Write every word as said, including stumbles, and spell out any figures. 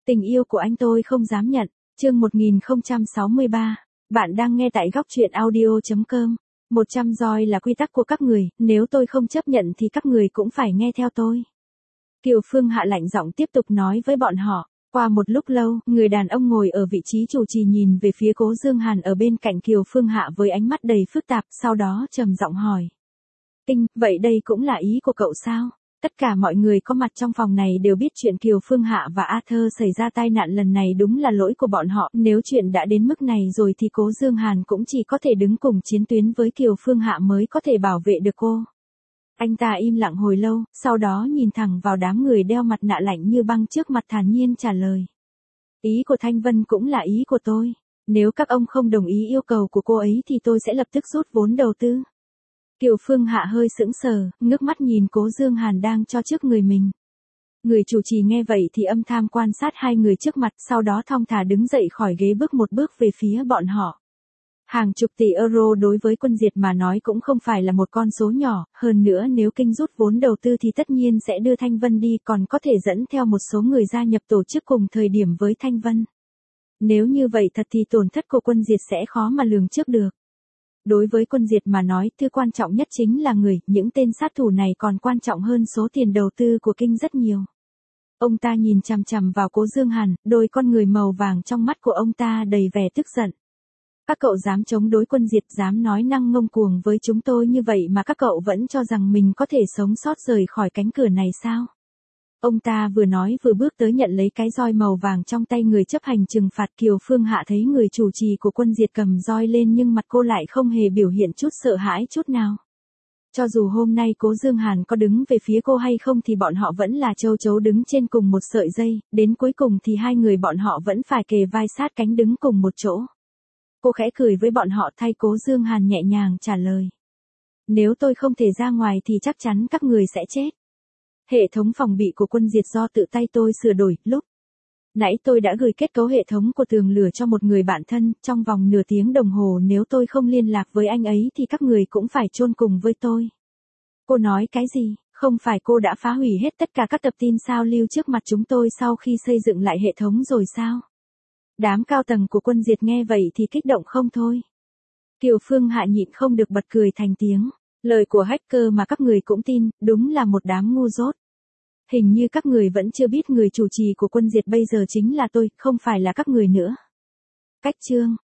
Tình yêu của anh tôi không dám nhận. Chương một nghìn không trăm sáu mươi ba. Bạn đang nghe tại góc truyện audio chấm com. một trăm roi là quy tắc của các người, nếu tôi không chấp nhận thì các người cũng phải nghe theo tôi. Kiều Phương hạ lạnh giọng tiếp tục nói với bọn họ. Qua một lúc lâu, người đàn ông ngồi ở vị trí chủ trì nhìn về phía Cố Dương Hàn ở bên cạnh Kiều Phương hạ với ánh mắt đầy phức tạp, sau đó trầm giọng hỏi. Kinh, vậy đây cũng là ý của cậu sao? Tất cả mọi người có mặt trong phòng này đều biết chuyện Kiều Phương Hạ và Arthur xảy ra tai nạn lần này đúng là lỗi của bọn họ. Nếu chuyện đã đến mức này rồi thì Cố Dương Hàn cũng chỉ có thể đứng cùng chiến tuyến với Kiều Phương Hạ mới có thể bảo vệ được cô. Anh ta im lặng hồi lâu, sau đó nhìn thẳng vào đám người đeo mặt nạ lạnh như băng trước mặt thản nhiên trả lời. Ý của Thanh Vân cũng là ý của tôi. Nếu các ông không đồng ý yêu cầu của cô ấy thì tôi sẽ lập tức rút vốn đầu tư. Kiều Phương Hạ hơi sững sờ, ngước mắt nhìn Cố Dương Hàn đang cho trước người mình. Người chủ trì nghe vậy thì âm thầm quan sát hai người trước mặt, sau đó thong thả đứng dậy khỏi ghế bước một bước về phía bọn họ. Hàng chục tỷ euro đối với Quân Diệt mà nói cũng không phải là một con số nhỏ, hơn nữa nếu Kinh rút vốn đầu tư thì tất nhiên sẽ đưa Thanh Vân đi, còn có thể dẫn theo một số người gia nhập tổ chức cùng thời điểm với Thanh Vân. Nếu như vậy thật thì tổn thất của Quân Diệt sẽ khó mà lường trước được. Đối với Quân Diệt mà nói, thứ quan trọng nhất chính là người, những tên sát thủ này còn quan trọng hơn số tiền đầu tư của Kinh rất nhiều. Ông ta nhìn chằm chằm vào Cố Dương Hàn, đôi con người màu vàng trong mắt của ông ta đầy vẻ tức giận. Các cậu dám chống đối Quân Diệt, dám nói năng ngông cuồng với chúng tôi như vậy mà các cậu vẫn cho rằng mình có thể sống sót rời khỏi cánh cửa này sao? Ông ta vừa nói vừa bước tới nhận lấy cái roi màu vàng trong tay người chấp hành trừng phạt. Kiều Phương Hạ thấy người chủ trì của Quân Diệt cầm roi lên nhưng mặt cô lại không hề biểu hiện chút sợ hãi chút nào. Cho dù hôm nay Cố Dương Hàn có đứng về phía cô hay không thì bọn họ vẫn là châu chấu đứng trên cùng một sợi dây, đến cuối cùng thì hai người bọn họ vẫn phải kề vai sát cánh đứng cùng một chỗ. Cô khẽ cười với bọn họ thay Cố Dương Hàn nhẹ nhàng trả lời. Nếu tôi không thể ra ngoài thì chắc chắn các người sẽ chết. Hệ thống phòng bị của Quân Diệt do tự tay tôi sửa đổi, lúc nãy tôi đã gửi kết cấu hệ thống của tường lửa cho một người bạn thân, trong vòng nửa tiếng đồng hồ nếu tôi không liên lạc với anh ấy thì các người cũng phải chôn cùng với tôi. Cô nói cái gì? Không phải cô đã phá hủy hết tất cả các tập tin sao lưu trước mặt chúng tôi sau khi xây dựng lại hệ thống rồi sao? Đám cao tầng của Quân Diệt nghe vậy thì kích động không thôi. Kiều Phương Hạ nhịn không được bật cười thành tiếng. Lời của hacker mà các người cũng tin, đúng là một đám ngu dốt. Hình như các người vẫn chưa biết người chủ trì của Quân Diệt bây giờ chính là tôi, không phải là các người nữa. Cách chương